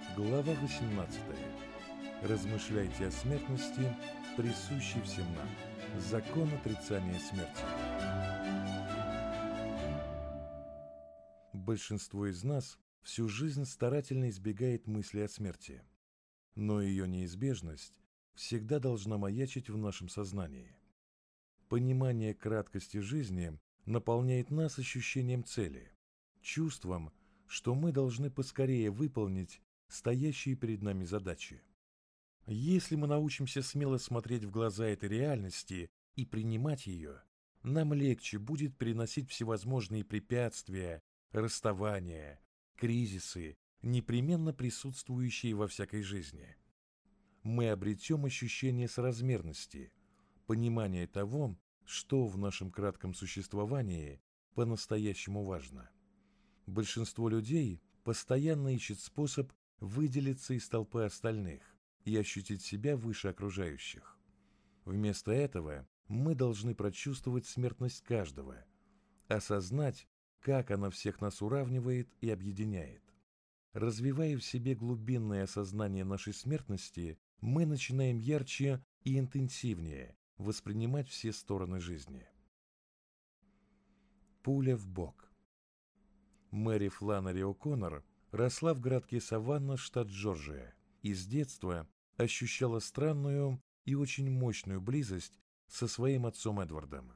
Глава 18. Размышляйте о смертности, присущей всем нам. Закон отрицания смерти. Большинство из нас всю жизнь старательно избегает мысли о смерти, но ее неизбежность всегда должна маячить в нашем сознании. Понимание краткости жизни наполняет нас ощущением цели, чувством, что мы должны поскорее выполнить стоящие перед нами задачи. Если мы научимся смело смотреть в глаза этой реальности и принимать ее, нам легче будет переносить всевозможные препятствия, расставания, кризисы, непременно присутствующие во всякой жизни. Мы обретем ощущение соразмерности, понимание того, что в нашем кратком существовании по-настоящему важно. Большинство людей постоянно ищет способ выделиться из толпы остальных и ощутить себя выше окружающих. Вместо этого мы должны прочувствовать смертность каждого, осознать, как она всех нас уравнивает и объединяет. Развивая в себе глубинное осознание нашей смертности, мы начинаем ярче и интенсивнее воспринимать все стороны жизни. Пуля в бок. Мэри Фланнери О'Коннор росла в городке Саванна, штат Джорджия, и с детства ощущала странную и очень мощную близость со своим отцом Эдвардом.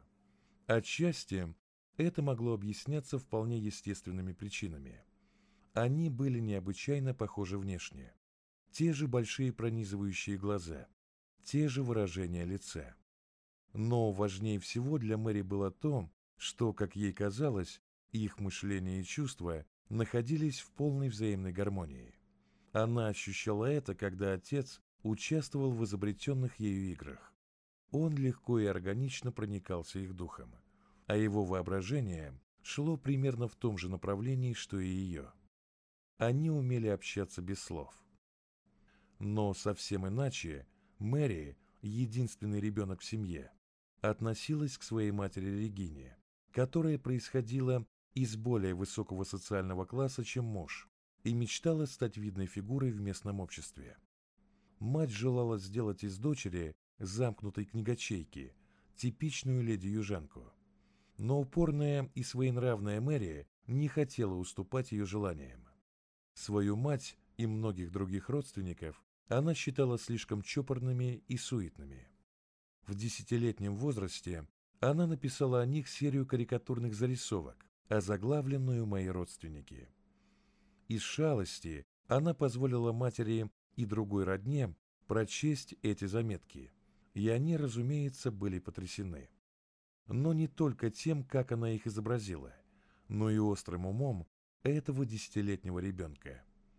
Отчасти это могло объясняться вполне естественными причинами. Они были необычайно похожи внешне. Те же большие пронизывающие глаза, те же выражения лица. Но важнее всего для Мэри было то, что, как ей казалось, их мышление и чувства находились в полной взаимной гармонии. Она ощущала это, когда отец участвовал в изобретенных ею играх. Он легко и органично проникался их духом, а его воображение шло примерно в том же направлении, что и ее. Они умели общаться без слов. Но совсем иначе Мэри, единственный ребенок в семье, относилась к своей матери Регине, которая происходила из более высокого социального класса, чем муж, и мечтала стать видной фигурой в местном обществе. Мать желала сделать из дочери замкнутой книгачейки типичную леди-южанку. Но упорная и своенравная Мэри не хотела уступать ее желаниям. Свою мать и многих других родственников она считала слишком чопорными и суетными. В 10-летнем возрасте она написала о них серию карикатурных зарисовок, озаглавленную «Мои родственники». Из шалости она позволила матери и другой родне прочесть эти заметки, и они, разумеется, были потрясены. Но не только тем, как она их изобразила, но и острым умом этого 10-летнего ребенка.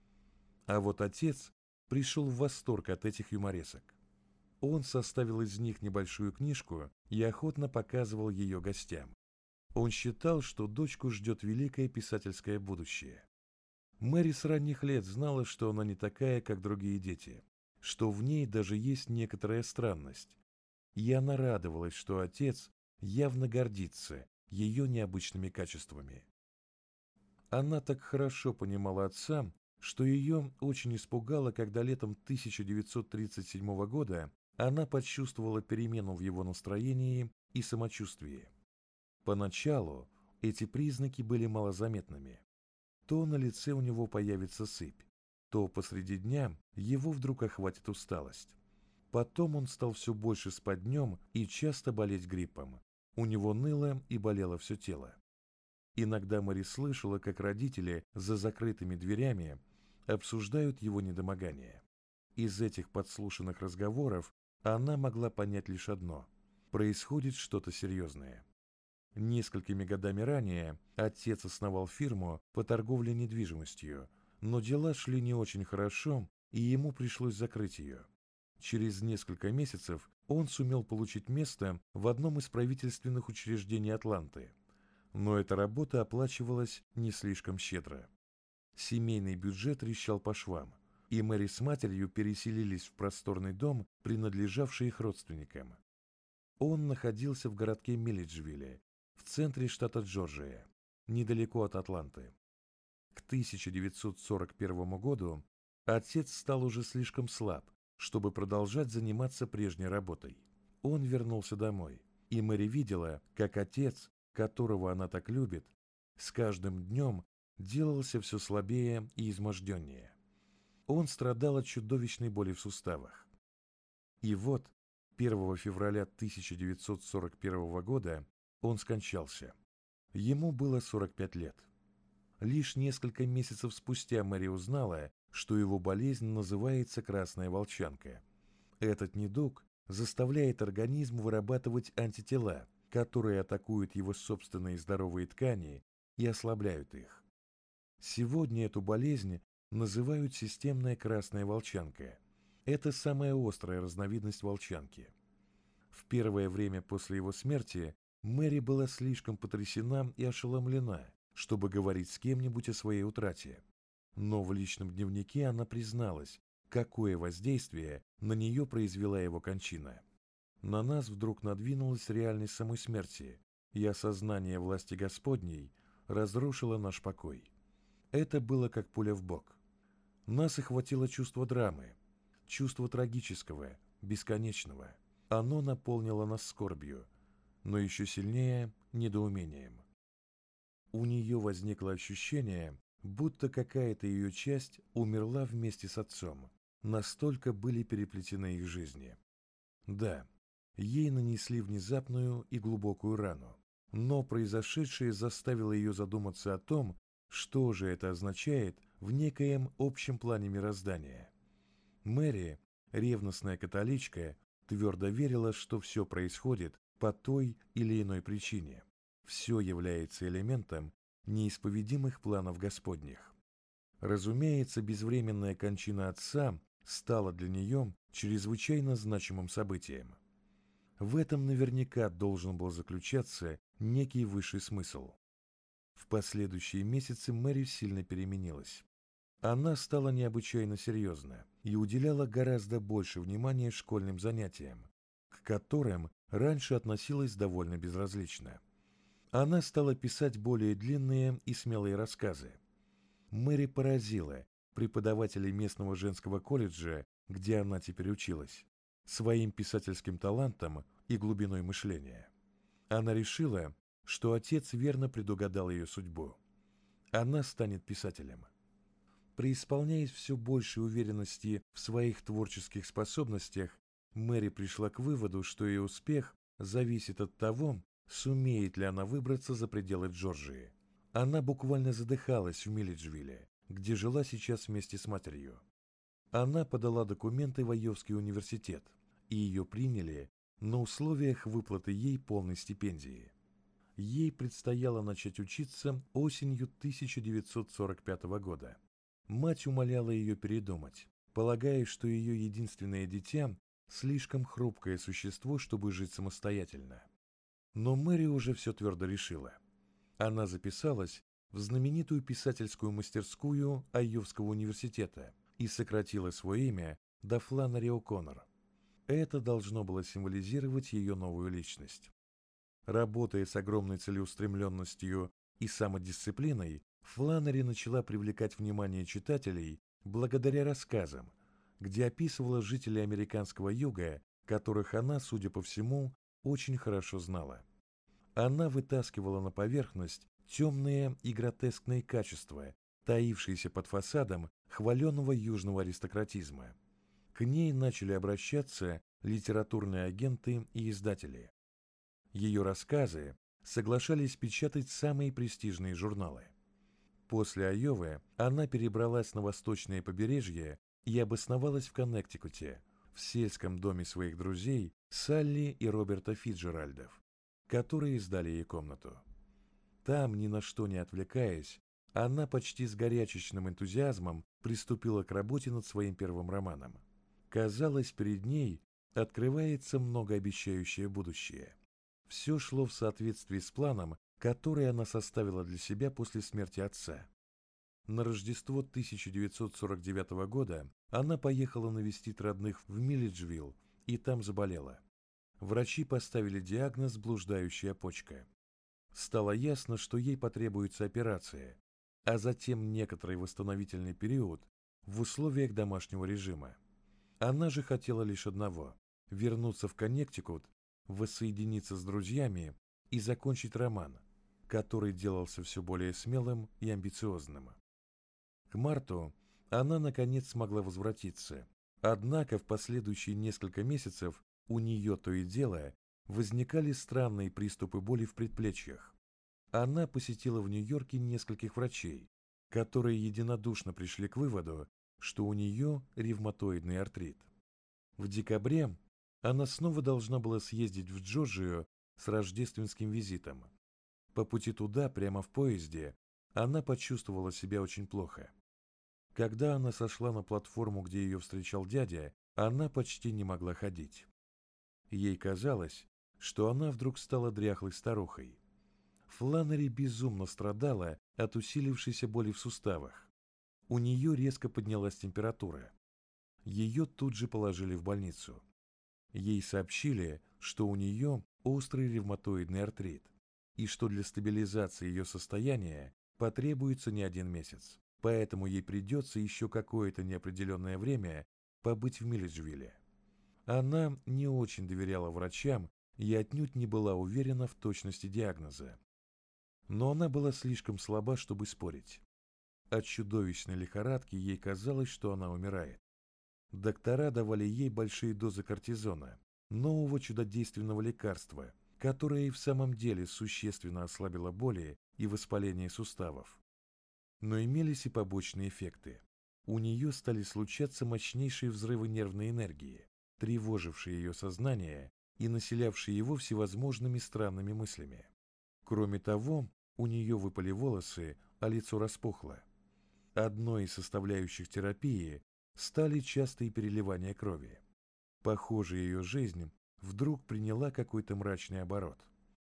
А вот отец пришел в восторг от этих юморесок. Он составил из них небольшую книжку и охотно показывал ее гостям. Он считал, что дочку ждет великое писательское будущее. Мэри с ранних лет знала, что она не такая, как другие дети, что в ней даже есть некоторая странность. И она радовалась, что отец явно гордится ее необычными качествами. Она так хорошо понимала отца, что ее очень испугало, когда летом 1937 года она почувствовала перемену в его настроении и самочувствии. Поначалу эти признаки были малозаметными. То на лице у него появится сыпь, то посреди дня его вдруг охватит усталость. Потом он стал все больше спать днем и часто болеть гриппом. У него ныло и болело все тело. Иногда Мэри слышала, как родители за закрытыми дверями обсуждают его недомогание. Из этих подслушанных разговоров она могла понять лишь одно – происходит что-то серьезное. Несколькими годами ранее отец основал фирму по торговле недвижимостью, но дела шли не очень хорошо, и ему пришлось закрыть ее. Через несколько месяцев он сумел получить место в одном из правительственных учреждений Атланты, но эта работа оплачивалась не слишком щедро. Семейный бюджет трещал по швам, и Мэри с матерью переселились в просторный дом, принадлежавший их родственникам. Он находился в городке Милледжвилле, в центре штата Джорджия, недалеко от Атланты. К 1941 году Отец стал уже слишком слаб, чтобы продолжать заниматься прежней работой. Он вернулся домой, и Мэри видела, как отец, которого она так любит, с каждым днем делался все слабее и изможденнее. Он страдал от чудовищной боли в суставах. И вот 1 февраля 1941 года он скончался. Ему было 45 лет. Лишь несколько месяцев спустя Мэри узнала, что его болезнь называется красная волчанка. Этот недуг заставляет организм вырабатывать антитела, которые атакуют его собственные здоровые ткани и ослабляют их. Сегодня эту болезнь называют системная красная волчанка. Это самая острая разновидность волчанки. В первое время после его смерти Мэри была слишком потрясена и ошеломлена, чтобы говорить с кем-нибудь о своей утрате. Но в личном дневнике она призналась, какое воздействие на нее произвела его кончина. На нас вдруг надвинулась реальность самой смерти, и осознание власти Господней разрушило наш покой. Это было как пуля в бок. Нас охватило чувство драмы, чувство трагического, бесконечного. Оно наполнило нас скорбью, но еще сильнее недоумением. У нее возникло ощущение, будто какая-то ее часть умерла вместе с отцом. Настолько были переплетены их жизни. Да, ей нанесли внезапную и глубокую рану, но произошедшее заставило ее задуматься о том, что же это означает в некоем общем плане мироздания. Мэри, ревностная католичка, твердо верила, что все происходит по той или иной причине. Все является элементом неисповедимых планов Господних. Разумеется, безвременная кончина отца стала для нее чрезвычайно значимым событием. В этом наверняка должен был заключаться некий высший смысл. В последующие месяцы Мэри сильно переменилась. Она стала необычайно серьезна и уделяла гораздо больше внимания школьным занятиям, к которым раньше относилась довольно безразлично. Она стала писать более длинные и смелые рассказы. Мэри поразила преподавателей местного женского колледжа, где она теперь училась, своим писательским талантом и глубиной мышления. Она решила, что отец верно предугадал ее судьбу. Она станет писателем. Преисполняясь все большей уверенности в своих творческих способностях, Мэри пришла к выводу, что ее успех зависит от того, сумеет ли она выбраться за пределы Джорджии. Она буквально задыхалась в Милледжвилле, где жила сейчас вместе с матерью. Она подала документы в Айовский университет, и ее приняли на условиях выплаты ей полной стипендии. Ей предстояло начать учиться осенью 1945 года. Мать умоляла ее передумать, полагая, что ее единственное дитя – слишком хрупкое существо, чтобы жить самостоятельно. Но Мэри уже все твердо решила. Она записалась в знаменитую писательскую мастерскую Айовского университета и сократила свое имя до Фланнери О'Коннор. Это должно было символизировать ее новую личность. Работая с огромной целеустремленностью и самодисциплиной, Фланнери начала привлекать внимание читателей благодаря рассказам, где описывала жителей американского юга, которых она, судя по всему, очень хорошо знала. Она вытаскивала на поверхность темные и гротескные качества, таившиеся под фасадом хваленного южного аристократизма. К ней начали обращаться литературные агенты и издатели. Ее рассказы соглашались печатать самые престижные журналы. После Айовы она перебралась на восточное побережье и обосновалась в Коннектикуте, в сельском доме своих друзей Салли и Роберта Фицджеральдов, которые сдали ей комнату. Там, ни на что не отвлекаясь, она почти с горячечным энтузиазмом приступила к работе над своим первым романом. Казалось, перед ней открывается многообещающее будущее. Все шло в соответствии с планом, который она составила для себя после смерти отца. На Рождество 1949 года она поехала навестить родных в Милледжвилл и там заболела. Врачи поставили диагноз «блуждающая почка». Стало ясно, что ей потребуется операция, а затем некоторый восстановительный период, в условиях домашнего режима. Она же хотела лишь одного – вернуться в Коннектикут, воссоединиться с друзьями и закончить роман, который делался все более смелым и амбициозным. К марту она наконец смогла возвратиться, однако в последующие несколько месяцев у нее то и дело возникали странные приступы боли в предплечьях. Она посетила в Нью-Йорке нескольких врачей, которые единодушно пришли к выводу, что у нее ревматоидный артрит. В декабре она снова должна была съездить в Джорджию с рождественским визитом. По пути туда, прямо в поезде, она почувствовала себя очень плохо. Когда она сошла на платформу, где ее встречал дядя, она почти не могла ходить. Ей казалось, что она вдруг стала дряхлой старухой. Фланнери безумно страдала от усилившейся боли в суставах. У нее резко поднялась температура. Ее тут же положили в больницу. Ей сообщили, что у нее острый ревматоидный артрит, и что для стабилизации ее состояния потребуется не 1 месяц, поэтому ей придется еще какое-то неопределенное время побыть в Миледжвилле. Она не очень доверяла врачам и отнюдь не была уверена в точности диагноза. Но она была слишком слаба, чтобы спорить. От чудовищной лихорадки ей казалось, что она умирает. Доктора давали ей большие дозы кортизона, нового чудодейственного лекарства, которое и в самом деле существенно ослабило боли и воспаление суставов. Но имелись и побочные эффекты. У нее стали случаться мощнейшие взрывы нервной энергии, тревожившие ее сознание и населявшие его всевозможными странными мыслями. Кроме того, у нее выпали волосы, а лицо распухло. Одной из составляющих терапии стали частые переливания крови. Похоже, ее жизнь вдруг приняла какой-то мрачный оборот.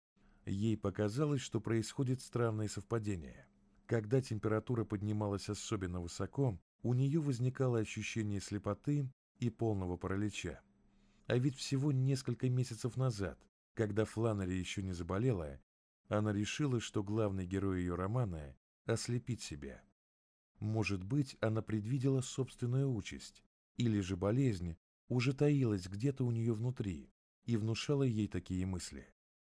Ей показалось, что происходит странное совпадение. Когда температура поднималась особенно высоко, у нее возникало ощущение слепоты и полного паралича. А ведь всего несколько месяцев назад, когда Фланнери еще не заболела, она решила, что главный герой ее романа ослепит себя. Может быть, она предвидела собственную участь, или же болезнь уже таилась где-то у нее внутри и внушала ей такие мысли.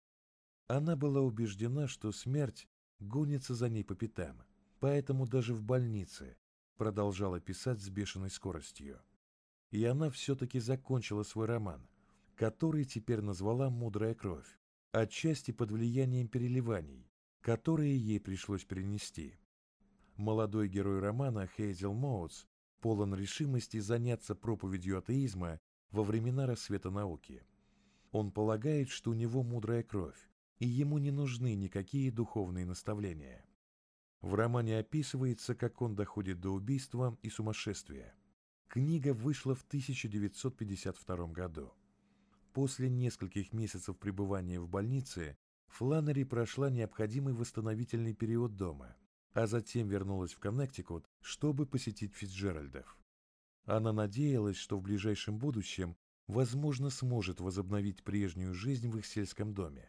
Она была убеждена, что смерть гонится за ней по пятам, поэтому даже в больнице продолжала писать с бешеной скоростью. И она все-таки закончила свой роман, который теперь назвала «Мудрая кровь», отчасти под влиянием переливаний, которые ей пришлось перенести. Молодой герой романа Хейзел Моутс полон решимости заняться проповедью атеизма во времена рассвета науки. Он полагает, что у него мудрая кровь, и ему не нужны никакие духовные наставления. В романе описывается, как он доходит до убийства и сумасшествия. Книга вышла в 1952 году. После нескольких месяцев пребывания в больнице Фланнери прошла необходимый восстановительный период дома, а затем вернулась в Коннектикут, чтобы посетить Фицджеральдов. Она надеялась, что в ближайшем будущем, возможно, сможет возобновить прежнюю жизнь в их сельском доме.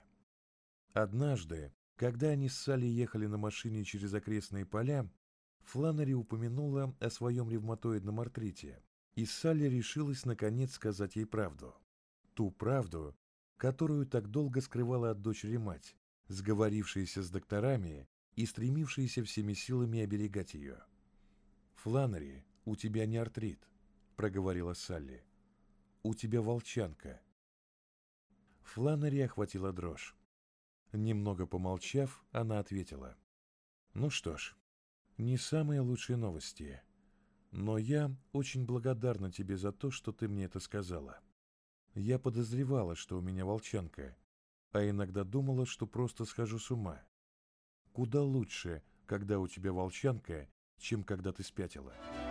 Однажды, когда они с Салли ехали на машине через окрестные поля, Фланнери упомянула о своем ревматоидном артрите, и Салли решилась наконец сказать ей правду. Ту правду, которую так долго скрывала от дочери мать, сговорившаяся с докторами и стремившаяся всеми силами оберегать ее. «Фланнери, у тебя не артрит», — проговорила Салли. «У тебя волчанка». Фланнери охватила дрожь. Немного помолчав, она ответила: «Ну что ж, не самые лучшие новости, но я очень благодарна тебе за то, что ты мне это сказала. Я подозревала, что у меня волчанка, а иногда думала, что просто схожу с ума. Куда лучше, когда у тебя волчанка, чем когда ты спятила».